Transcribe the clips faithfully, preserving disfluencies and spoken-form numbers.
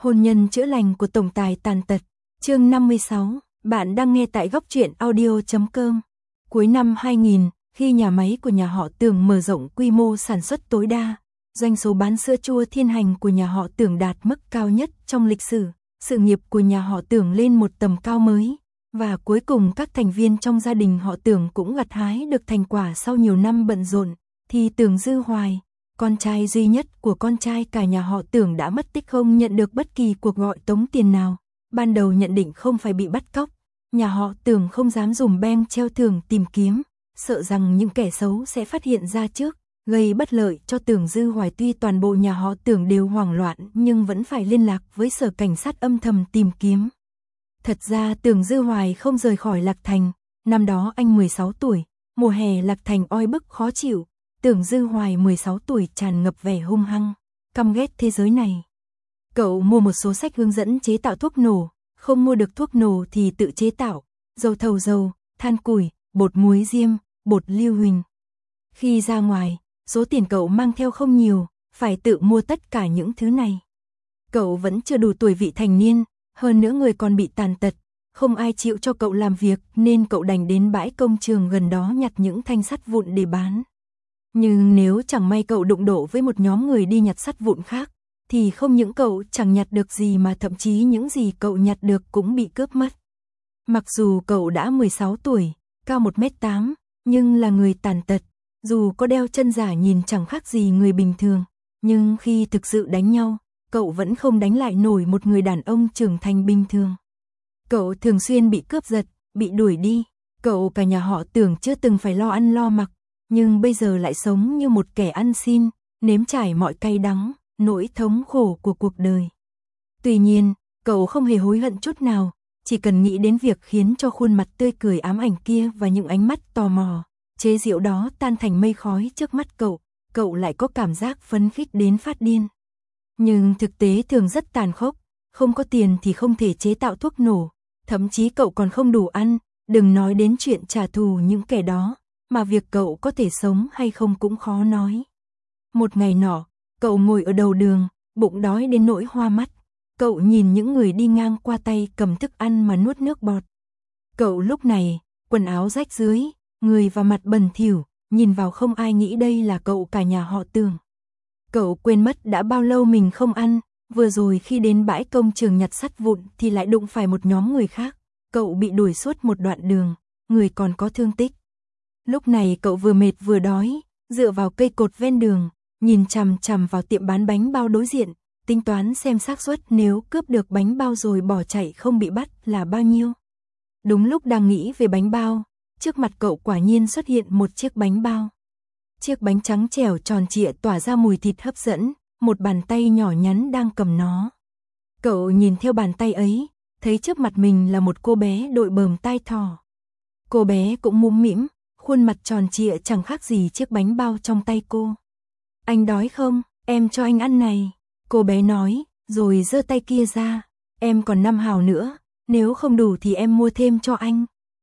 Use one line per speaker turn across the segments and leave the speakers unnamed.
Hôn nhân chữa lành của tổng tài tàn tật. Chương năm mươi sáu, bạn đang nghe tại góc truyện audio chấm com. Cuối năm hai nghìn, khi nhà máy của nhà họ Tưởng mở rộng quy mô sản xuất tối đa, doanh số bán sữa chua Thiên Hành của nhà họ Tưởng đạt mức cao nhất trong lịch sử, sự nghiệp của nhà họ Tưởng lên một tầm cao mới, và cuối cùng các thành viên trong gia đình họ Tưởng cũng gặt hái được thành quả sau nhiều năm bận rộn, thì Tưởng Dư Hoài, con trai duy nhất của con trai cả nhà họ Tưởng đã mất tích, không nhận được bất kỳ cuộc gọi tống tiền nào. Ban đầu nhận định không phải bị bắt cóc, nhà họ Tưởng không dám dùng beng treo thưởng tìm kiếm, sợ rằng những kẻ xấu sẽ phát hiện ra trước, gây bất lợi cho Tưởng Dư Hoài. Tuy toàn bộ nhà họ Tưởng đều hoảng loạn nhưng vẫn phải liên lạc với sở cảnh sát âm thầm tìm kiếm. Thật ra Tưởng Dư Hoài không rời khỏi Lạc Thành, năm đó anh mười sáu tuổi, mùa hè Lạc Thành oi bức khó chịu, Tưởng Dư Hoài mười sáu tuổi tràn ngập vẻ hung hăng, căm ghét thế giới này. Cậu mua một số sách hướng dẫn chế tạo thuốc nổ, không mua được thuốc nổ thì tự chế tạo, dầu thầu dầu, than củi, bột muối diêm, bột lưu huỳnh. Khi ra ngoài, số tiền cậu mang theo không nhiều, phải tự mua tất cả những thứ này. Cậu vẫn chưa đủ tuổi vị thành niên, hơn nữa người còn bị tàn tật, không ai chịu cho cậu làm việc nên cậu đành đến bãi công trường gần đó nhặt những thanh sắt vụn để bán. Nhưng nếu chẳng may cậu đụng độ với một nhóm người đi nhặt sắt vụn khác, thì không những cậu chẳng nhặt được gì mà thậm chí những gì cậu nhặt được cũng bị cướp mất. Mặc dù cậu đã mười sáu tuổi, cao một mét tám, nhưng là người tàn tật, dù có đeo chân giả nhìn chẳng khác gì người bình thường, nhưng khi thực sự đánh nhau, cậu vẫn không đánh lại nổi một người đàn ông trưởng thành bình thường. Cậu thường xuyên bị cướp giật, bị đuổi đi, cậu cả nhà họ Tưởng chưa từng phải lo ăn lo mặc, nhưng bây giờ lại sống như một kẻ ăn xin, nếm trải mọi cay đắng, nỗi thống khổ của cuộc đời. Tuy nhiên, cậu không hề hối hận chút nào, chỉ cần nghĩ đến việc khiến cho khuôn mặt tươi cười ám ảnh kia và những ánh mắt tò mò, chế giễu đó tan thành mây khói trước mắt cậu, cậu lại có cảm giác phấn khích đến phát điên. Nhưng thực tế thường rất tàn khốc, không có tiền thì không thể chế tạo thuốc nổ, thậm chí cậu còn không đủ ăn, đừng nói đến chuyện trả thù những kẻ đó, mà việc cậu có thể sống hay không cũng khó nói. Một ngày nọ, cậu ngồi ở đầu đường, bụng đói đến nỗi hoa mắt, cậu nhìn những người đi ngang qua tay cầm thức ăn mà nuốt nước bọt. Cậu lúc này, quần áo rách rưới, người và mặt bẩn thỉu, nhìn vào không ai nghĩ đây là cậu cả nhà họ Tưởng. Cậu quên mất đã bao lâu mình không ăn, vừa rồi khi đến bãi công trường nhặt sắt vụn thì lại đụng phải một nhóm người khác, cậu bị đuổi suốt một đoạn đường, người còn có thương tích. Lúc này cậu vừa mệt vừa đói, dựa vào cây cột ven đường, nhìn chằm chằm vào tiệm bán bánh bao đối diện, tính toán xem xác suất nếu cướp được bánh bao rồi bỏ chạy không bị bắt là bao nhiêu. Đúng lúc đang nghĩ về bánh bao, trước mặt cậu quả nhiên xuất hiện một chiếc bánh bao. Chiếc bánh trắng trẻo tròn trịa tỏa ra mùi thịt hấp dẫn, một bàn tay nhỏ nhắn đang cầm nó. Cậu nhìn theo bàn tay ấy, thấy trước mặt mình là một cô bé đội bờm tai thỏ. Cô bé cũng mũm mĩm, khuôn mặt tròn trịa chẳng khác gì chiếc bánh bao trong tay cô. Anh đói không? Em cho anh ăn này. Cô bé nói, rồi giơ tay kia ra. Em còn năm hào nữa, nếu không đủ thì em mua thêm cho anh.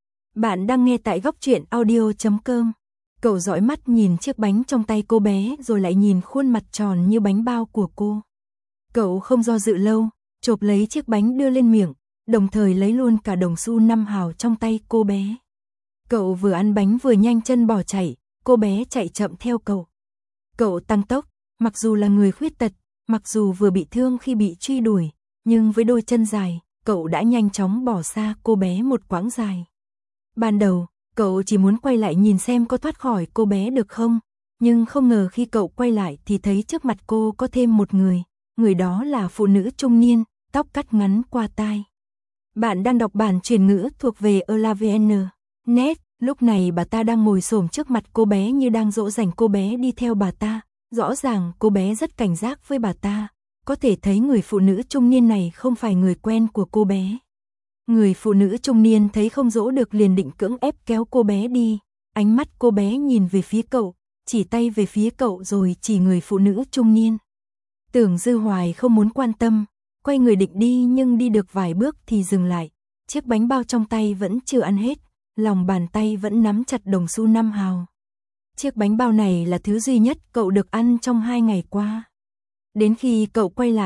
Bạn đang nghe tại góc truyện audio chấm com. Cậu dõi mắt nhìn chiếc bánh trong tay cô bé rồi lại nhìn khuôn mặt tròn như bánh bao của cô. Cậu không do dự lâu, chộp lấy chiếc bánh đưa lên miệng, đồng thời lấy luôn cả đồng xu năm hào trong tay cô bé. Cậu vừa ăn bánh vừa nhanh chân bỏ chạy, cô bé chạy chậm theo cậu. Cậu tăng tốc, mặc dù là người khuyết tật, mặc dù vừa bị thương khi bị truy đuổi, nhưng với đôi chân dài, cậu đã nhanh chóng bỏ xa cô bé một quãng dài. Ban đầu, cậu chỉ muốn quay lại nhìn xem có thoát khỏi cô bé được không, nhưng không ngờ khi cậu quay lại thì thấy trước mặt cô có thêm một người, người đó là phụ nữ trung niên, tóc cắt ngắn qua tai. Bạn đang đọc bản truyền ngữ thuộc về elavn chấm net, lúc này bà ta đang ngồi xổm trước mặt cô bé như đang dỗ dành cô bé đi theo bà ta, rõ ràng cô bé rất cảnh giác với bà ta, có thể thấy người phụ nữ trung niên này không phải người quen của cô bé. Người phụ nữ trung niên thấy không dỗ được liền định cưỡng ép kéo cô bé đi, ánh mắt cô bé nhìn về phía cậu, chỉ tay về phía cậu rồi chỉ người phụ nữ trung niên. Tưởng Dư Hoài không muốn quan tâm, quay người định đi nhưng đi được vài bước thì dừng lại, chiếc bánh bao trong tay vẫn chưa ăn hết, lòng bàn tay vẫn nắm chặt đồng xu năm hào. Chiếc bánh bao này là thứ duy nhất cậu được ăn trong hai ngày qua. Đến khi cậu quay lại,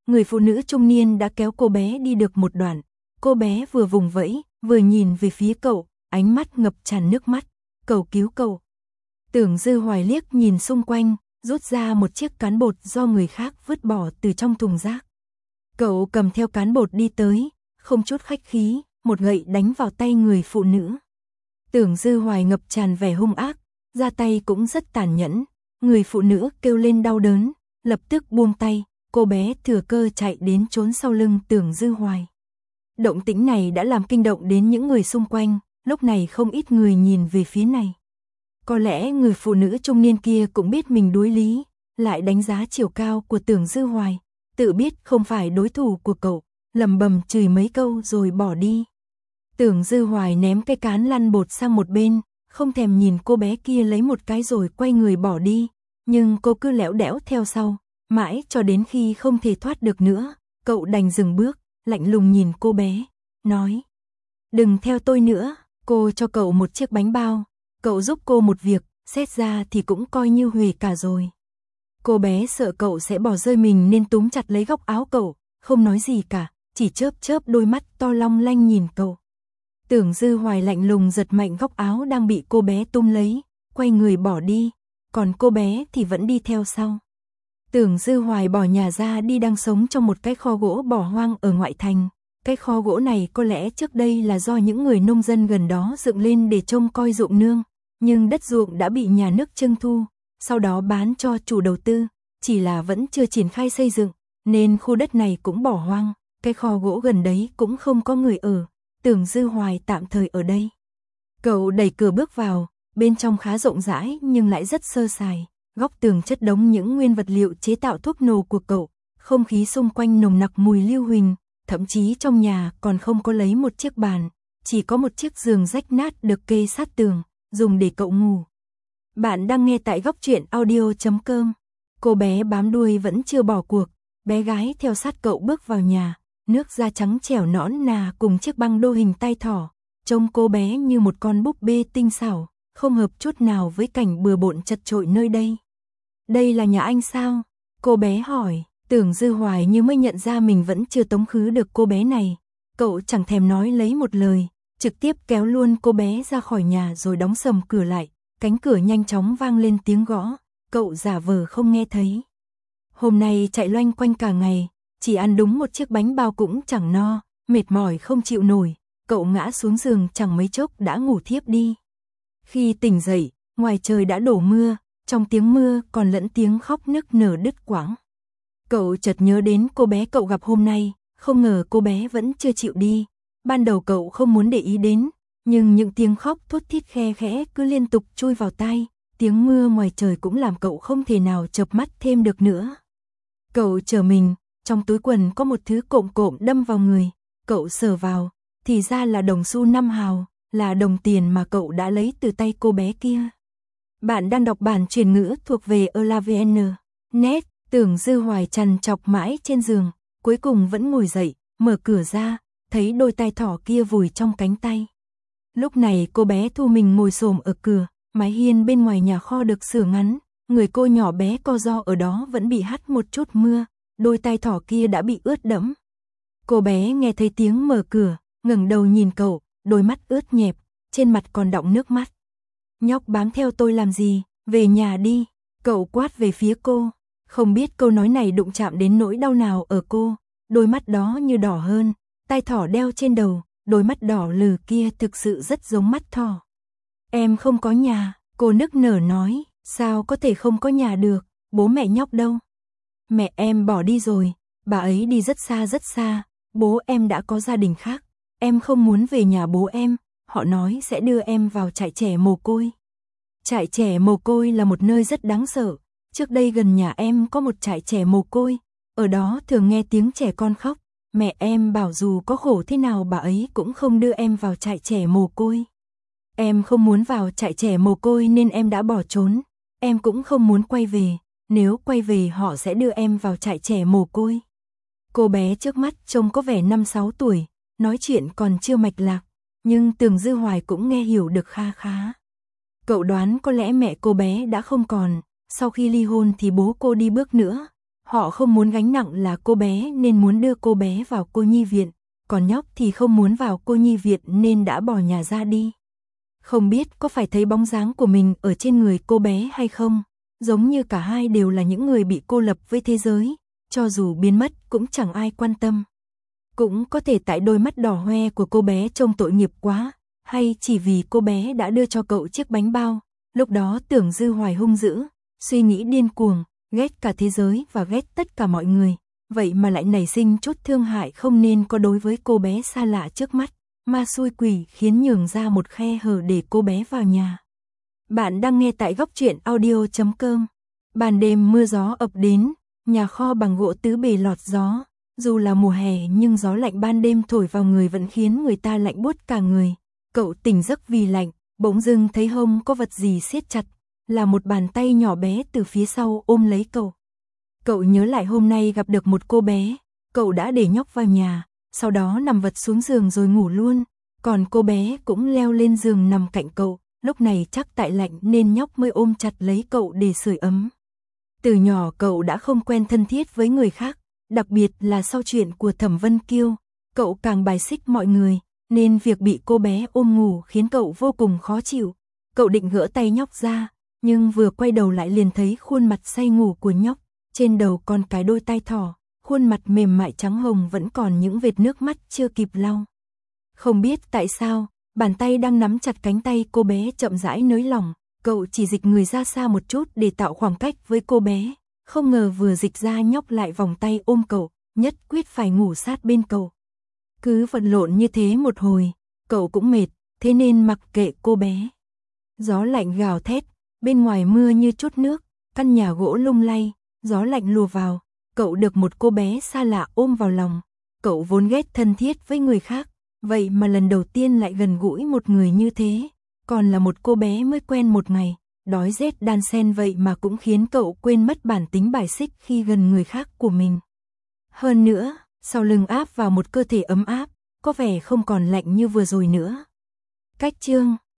người phụ nữ trung niên đã kéo cô bé đi được một đoạn. Cô bé vừa vùng vẫy, vừa nhìn về phía cậu, ánh mắt ngập tràn nước mắt, cầu cứu cậu. Tưởng Dư Hoài liếc nhìn xung quanh, rút ra một chiếc cán bột do người khác vứt bỏ từ trong thùng rác. Cậu cầm theo cán bột đi tới, không chút khách khí, một gậy đánh vào tay người phụ nữ. Tưởng Dư Hoài ngập tràn vẻ hung ác, ra tay cũng rất tàn nhẫn. Người phụ nữ kêu lên đau đớn, lập tức buông tay, cô bé thừa cơ chạy đến trốn sau lưng Tưởng Dư Hoài. Động tĩnh này đã làm kinh động đến những người xung quanh, lúc này không ít người nhìn về phía này. Có lẽ người phụ nữ trung niên kia cũng biết mình đuối lý, lại đánh giá chiều cao của Tưởng Dư Hoài, tự biết không phải đối thủ của cậu, lầm bầm chửi mấy câu rồi bỏ đi. Tưởng Dư Hoài ném cái cán lăn bột sang một bên, không thèm nhìn cô bé kia lấy một cái rồi quay người bỏ đi, nhưng cô cứ lẻo đẻo theo sau, mãi cho đến khi không thể thoát được nữa, cậu đành dừng bước, lạnh lùng nhìn cô bé, nói: "Đừng theo tôi nữa." Cô cho cậu một chiếc bánh bao, cậu giúp cô một việc, xét ra thì cũng coi như huề cả rồi. Cô bé sợ cậu sẽ bỏ rơi mình nên túm chặt lấy góc áo cậu, không nói gì cả, chỉ chớp chớp đôi mắt to long lanh nhìn cậu. Tưởng Dư Hoài lạnh lùng giật mạnh góc áo đang bị cô bé túm lấy, quay người bỏ đi, còn cô bé thì vẫn đi theo sau. Tưởng Dư Hoài bỏ nhà ra đi đang sống trong một cái kho gỗ bỏ hoang ở ngoại thành. Cái kho gỗ này có lẽ trước đây là do những người nông dân gần đó dựng lên để trông coi ruộng nương, nhưng đất ruộng đã bị nhà nước trưng thu, sau đó bán cho chủ đầu tư, chỉ là vẫn chưa triển khai xây dựng, nên khu đất này cũng bỏ hoang, cái kho gỗ gần đấy cũng không có người ở. Tưởng Dư Hoài tạm thời ở đây. Cậu đẩy cửa bước vào, bên trong khá rộng rãi nhưng lại rất sơ sài, góc tường chất đống những nguyên vật liệu chế tạo thuốc nổ của cậu, không khí xung quanh nồng nặc mùi lưu huỳnh, thậm chí trong nhà còn không có lấy một chiếc bàn, chỉ có một chiếc giường rách nát được kê sát tường, dùng để cậu ngủ. Bạn đang nghe tại góc truyện audio chấm com. Cô bé bám đuôi vẫn chưa bỏ cuộc, bé gái theo sát cậu bước vào nhà, nước da trắng trẻo nõn nà cùng chiếc băng đô hình tay thỏ, trông cô bé như một con búp bê tinh xảo, không hợp chút nào với cảnh bừa bộn chật chội nơi đây. "Đây là nhà anh sao?" cô bé hỏi. Tưởng Dư Hoài như mới nhận ra mình vẫn chưa tống khứ được cô bé này, cậu chẳng thèm nói lấy một lời, trực tiếp kéo luôn cô bé ra khỏi nhà rồi đóng sầm cửa lại, cánh cửa nhanh chóng vang lên tiếng gõ, cậu giả vờ không nghe thấy. Hôm nay chạy loanh quanh cả ngày, chỉ ăn đúng một chiếc bánh bao cũng chẳng no, mệt mỏi không chịu nổi, cậu ngã xuống giường chẳng mấy chốc đã ngủ thiếp đi. Khi tỉnh dậy, ngoài trời đã đổ mưa, trong tiếng mưa còn lẫn tiếng khóc nức nở đứt quãng. Cậu chợt nhớ đến cô bé cậu gặp hôm nay, không ngờ cô bé vẫn chưa chịu đi. Ban đầu cậu không muốn để ý đến, nhưng những tiếng khóc thút thít khe khẽ cứ liên tục chui vào tai, tiếng mưa ngoài trời cũng làm cậu không thể nào chợp mắt thêm được nữa. Cậu trở mình, trong túi quần có một thứ cộm cộm đâm vào người, cậu sờ vào, thì ra là đồng xu năm hào, là đồng tiền mà cậu đã lấy từ tay cô bé kia. Bạn đang đọc bản truyền ngữ thuộc về elavn chấm net. Tưởng Dư Hoài trằn trọc mãi trên giường, cuối cùng vẫn ngồi dậy, mở cửa ra, thấy đôi tai thỏ kia vùi trong cánh tay. Lúc này cô bé thu mình ngồi xổm ở cửa, mái hiên bên ngoài nhà kho được sửa ngắn, người cô nhỏ bé co ro ở đó vẫn bị hắt một chút mưa, đôi tai thỏ kia đã bị ướt đẫm. Cô bé nghe thấy tiếng mở cửa, ngẩng đầu nhìn cậu, đôi mắt ướt nhẹp, trên mặt còn đọng nước mắt. "Nhóc bám theo tôi làm gì, về nhà đi." Cậu quát về phía cô. Không biết câu nói này đụng chạm đến nỗi đau nào ở cô, đôi mắt đó như đỏ hơn, tai thỏ đeo trên đầu, đôi mắt đỏ lừ kia thực sự rất giống mắt thỏ. "Em không có nhà." Cô nức nở nói. "Sao có thể không có nhà được, bố mẹ nhóc đâu?" "Mẹ em bỏ đi rồi, bà ấy đi rất xa rất xa, bố em đã có gia đình khác, em không muốn về nhà bố em, họ nói sẽ đưa em vào trại trẻ mồ côi." Trại trẻ mồ côi là một nơi rất đáng sợ. Trước đây gần nhà em có một trại trẻ mồ côi, ở đó thường nghe tiếng trẻ con khóc, mẹ em bảo dù có khổ thế nào bà ấy cũng không đưa em vào trại trẻ mồ côi. Em không muốn vào trại trẻ mồ côi nên em đã bỏ trốn, em cũng không muốn quay về, nếu quay về họ sẽ đưa em vào trại trẻ mồ côi. Cô bé trước mắt trông có vẻ năm sáu tuổi, nói chuyện còn chưa mạch lạc, nhưng Tưởng Dư Hoài cũng nghe hiểu được kha khá. Cậu đoán có lẽ mẹ cô bé đã không còn. Sau khi ly hôn thì bố cô đi bước nữa, Họ không muốn gánh nặng là cô bé nên muốn đưa cô bé vào cô nhi viện, còn nhóc thì không muốn vào cô nhi viện nên đã bỏ nhà ra đi. Không biết có phải thấy bóng dáng của mình ở trên người cô bé hay không, giống như cả hai đều là những người bị cô lập với thế giới, cho dù biến mất cũng chẳng ai quan tâm. Cũng có thể tại đôi mắt đỏ hoe của cô bé trông tội nghiệp quá, hay chỉ vì cô bé đã đưa cho cậu chiếc bánh bao, lúc đó Tưởng Dư Hoài hung dữ, suy nghĩ điên cuồng, ghét cả thế giới và ghét tất cả mọi người, vậy mà lại nảy sinh chút thương hại không nên có đối với cô bé xa lạ trước mắt, ma xui quỷ khiến nhường ra một khe hở để cô bé vào nhà. Bạn đang nghe tại góc truyện audio chấm com. Ban đêm mưa gió ập đến, nhà kho bằng gỗ tứ bề lọt gió, dù là mùa hè nhưng gió lạnh ban đêm thổi vào người vẫn khiến người ta lạnh buốt cả người. Cậu tỉnh giấc vì lạnh, bỗng dưng thấy hông có vật gì siết chặt, là một bàn tay nhỏ bé từ phía sau ôm lấy cậu. Cậu nhớ lại hôm nay gặp được một cô bé, cậu đã để nhóc vào nhà, sau đó nằm vật xuống giường rồi ngủ luôn, còn cô bé cũng leo lên giường nằm cạnh cậu, lúc này chắc tại lạnh nên nhóc mới ôm chặt lấy cậu để sưởi ấm. Từ nhỏ cậu đã không quen thân thiết với người khác, đặc biệt là sau chuyện của Thẩm Vân Kiêu, cậu càng bài xích mọi người, nên việc bị cô bé ôm ngủ khiến cậu vô cùng khó chịu. Cậu định gỡ tay nhóc ra, nhưng vừa quay đầu lại liền thấy khuôn mặt say ngủ của nhóc, trên đầu còn cái đôi tai thỏ, khuôn mặt mềm mại trắng hồng vẫn còn những vệt nước mắt chưa kịp lau. Không biết tại sao, bàn tay đang nắm chặt cánh tay cô bé chậm rãi nới lỏng, cậu chỉ dịch người ra xa một chút để tạo khoảng cách với cô bé, không ngờ vừa dịch ra nhóc lại vòng tay ôm cậu, nhất quyết phải ngủ sát bên cậu. Cứ vật lộn như thế một hồi, cậu cũng mệt, thế nên mặc kệ cô bé. Gió lạnh gào thét, bên ngoài mưa như chút nước, căn nhà gỗ lung lay, gió lạnh lùa vào, cậu được một cô bé xa lạ ôm vào lòng. Cậu vốn ghét thân thiết với người khác, vậy mà lần đầu tiên lại gần gũi một người như thế, còn là một cô bé mới quen một ngày, đói rét đan xen vậy mà cũng khiến cậu quên mất bản tính bài xích khi gần người khác của mình. Hơn nữa, sau lưng áp vào một cơ thể ấm áp, có vẻ không còn lạnh như vừa rồi nữa. Cách chương